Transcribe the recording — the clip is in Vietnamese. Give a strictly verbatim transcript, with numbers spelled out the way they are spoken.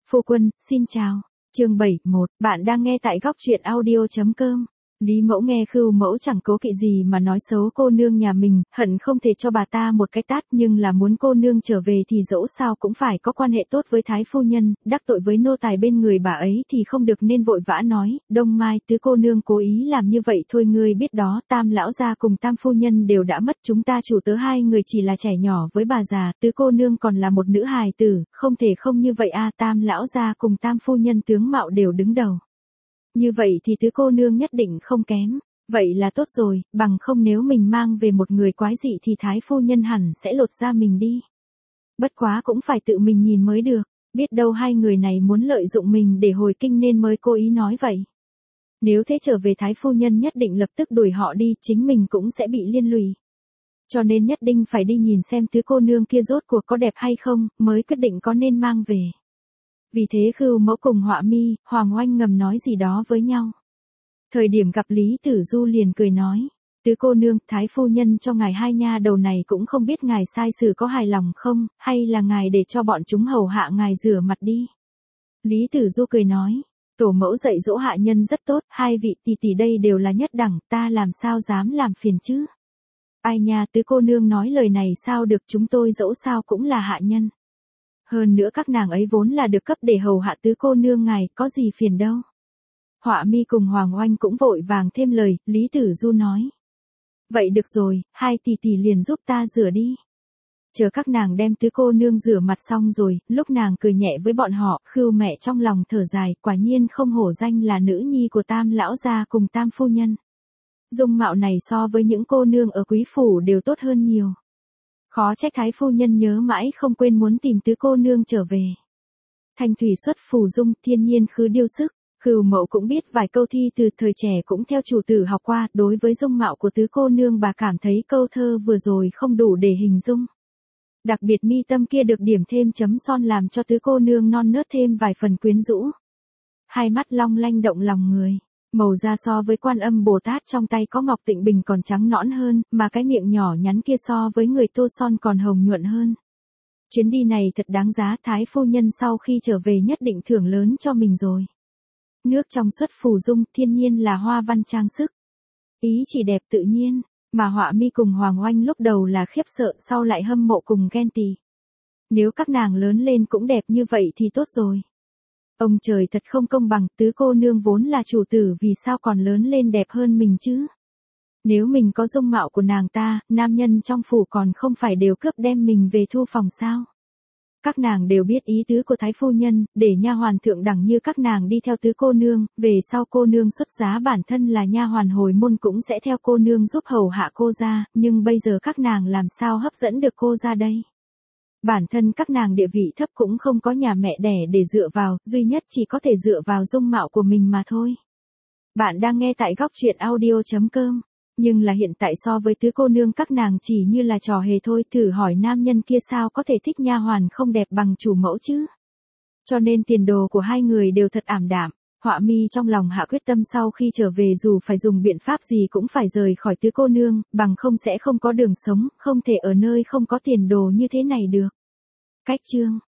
Phu quân, xin chào. Chương bảy mươi mốt, bạn đang nghe tại góc truyện audio chấm com. Lý Mẫu nghe Khưu Mẫu chẳng cố kỵ gì mà nói xấu cô nương nhà mình, hận không thể cho bà ta một cái tát, nhưng là muốn cô nương trở về thì dẫu sao cũng phải có quan hệ tốt với thái phu nhân, đắc tội với nô tài bên người bà ấy thì không được, nên vội vã nói, Đông Mai, tứ cô nương cố ý làm như vậy thôi, ngươi biết đó, Tam lão gia cùng Tam phu nhân đều đã mất, chúng ta chủ tớ hai người chỉ là trẻ nhỏ với bà già, tứ cô nương còn là một nữ hài tử, không thể không như vậy a. Tam lão gia cùng Tam phu nhân tướng mạo đều đứng đầu. Như vậy thì tứ cô nương nhất định không kém. Vậy là tốt rồi, bằng không nếu mình mang về một người quái dị thì thái phu nhân hẳn sẽ lột da mình đi. Bất quá cũng phải tự mình nhìn mới được, biết đâu hai người này muốn lợi dụng mình để hồi kinh nên mới cố ý nói vậy. Nếu thế trở về thái phu nhân nhất định lập tức đuổi họ đi, chính mình cũng sẽ bị liên lụy. Cho nên nhất định phải đi nhìn xem tứ cô nương kia rốt cuộc có đẹp hay không, mới quyết định có nên mang về. Vì thế Khưu Mẫu cùng Họa Mi, Hoàng Oanh ngầm nói gì đó với nhau. Thời điểm gặp Lý Tử Du liền cười nói, tứ cô nương, thái phu nhân cho ngài hai nha đầu này cũng không biết ngài sai xử có hài lòng không, hay là ngài để cho bọn chúng hầu hạ ngài rửa mặt đi. Lý Tử Du cười nói, tổ mẫu dạy dỗ hạ nhân rất tốt, hai vị tỷ tỷ đây đều là nhất đẳng, ta làm sao dám làm phiền chứ. Ai nha, tứ cô nương nói lời này sao được, chúng tôi dẫu sao cũng là hạ nhân. Hơn nữa các nàng ấy vốn là được cấp để hầu hạ tứ cô nương ngài, có gì phiền đâu. Họa Mi cùng Hoàng Oanh cũng vội vàng thêm lời, Lý Tử Du nói. Vậy được rồi, hai tỷ tỷ liền giúp ta rửa đi. Chờ các nàng đem tứ cô nương rửa mặt xong rồi, lúc nàng cười nhẹ với bọn họ, Khưu mẹ trong lòng thở dài, quả nhiên không hổ danh là nữ nhi của Tam lão gia cùng Tam phu nhân. Dung mạo này so với những cô nương ở quý phủ đều tốt hơn nhiều. Khó trách thái phu nhân nhớ mãi không quên muốn tìm tứ cô nương trở về. Thanh thủy xuất phù dung, thiên nhiên khứ điêu sức. Khưu Mẫu cũng biết vài câu thi từ thời trẻ cũng theo chủ tử học qua, đối với dung mạo của tứ cô nương bà cảm thấy câu thơ vừa rồi không đủ để hình dung. Đặc biệt mi tâm kia được điểm thêm chấm son làm cho tứ cô nương non nớt thêm vài phần quyến rũ. Hai mắt long lanh động lòng người. Màu da so với Quan Âm Bồ Tát trong tay có Ngọc Tịnh Bình còn trắng nõn hơn, mà cái miệng nhỏ nhắn kia so với người tô son còn hồng nhuận hơn. Chuyến đi này thật đáng giá, thái phu nhân sau khi trở về nhất định thưởng lớn cho mình rồi. Nước trong suốt phù dung, thiên nhiên là hoa văn trang sức. Ý chỉ đẹp tự nhiên, mà Họa Mi cùng Hoàng Oanh lúc đầu là khiếp sợ, sau lại hâm mộ cùng ghen tị. Nếu các nàng lớn lên cũng đẹp như vậy thì tốt rồi. Ông trời thật không công bằng, tứ cô nương vốn là chủ tử vì sao còn lớn lên đẹp hơn mình chứ. Nếu mình có dung mạo của nàng ta, nam nhân trong phủ còn không phải đều cướp đem mình về thu phòng sao. Các nàng đều biết ý tứ của thái phu nhân, để nha hoàn thượng đẳng như các nàng đi theo tứ cô nương, về sau cô nương xuất giá bản thân là nha hoàn hồi môn cũng sẽ theo cô nương giúp hầu hạ cô ra, nhưng bây giờ các nàng làm sao hấp dẫn được cô ra đây. Bản thân các nàng địa vị thấp cũng không có nhà mẹ đẻ để dựa vào, duy nhất chỉ có thể dựa vào dung mạo của mình mà thôi. Bạn đang nghe tại góc truyện audio chấm com. Nhưng là hiện tại so với tứ cô nương các nàng chỉ như là trò hề thôi, thử hỏi nam nhân kia sao có thể thích nha hoàn không đẹp bằng chủ mẫu chứ. Cho nên tiền đồ của hai người đều thật ảm đạm. Họa Mi trong lòng hạ quyết tâm sau khi trở về dù phải dùng biện pháp gì cũng phải rời khỏi tứ cô nương, bằng không sẽ không có đường sống, không thể ở nơi không có tiền đồ như thế này được. Cách chương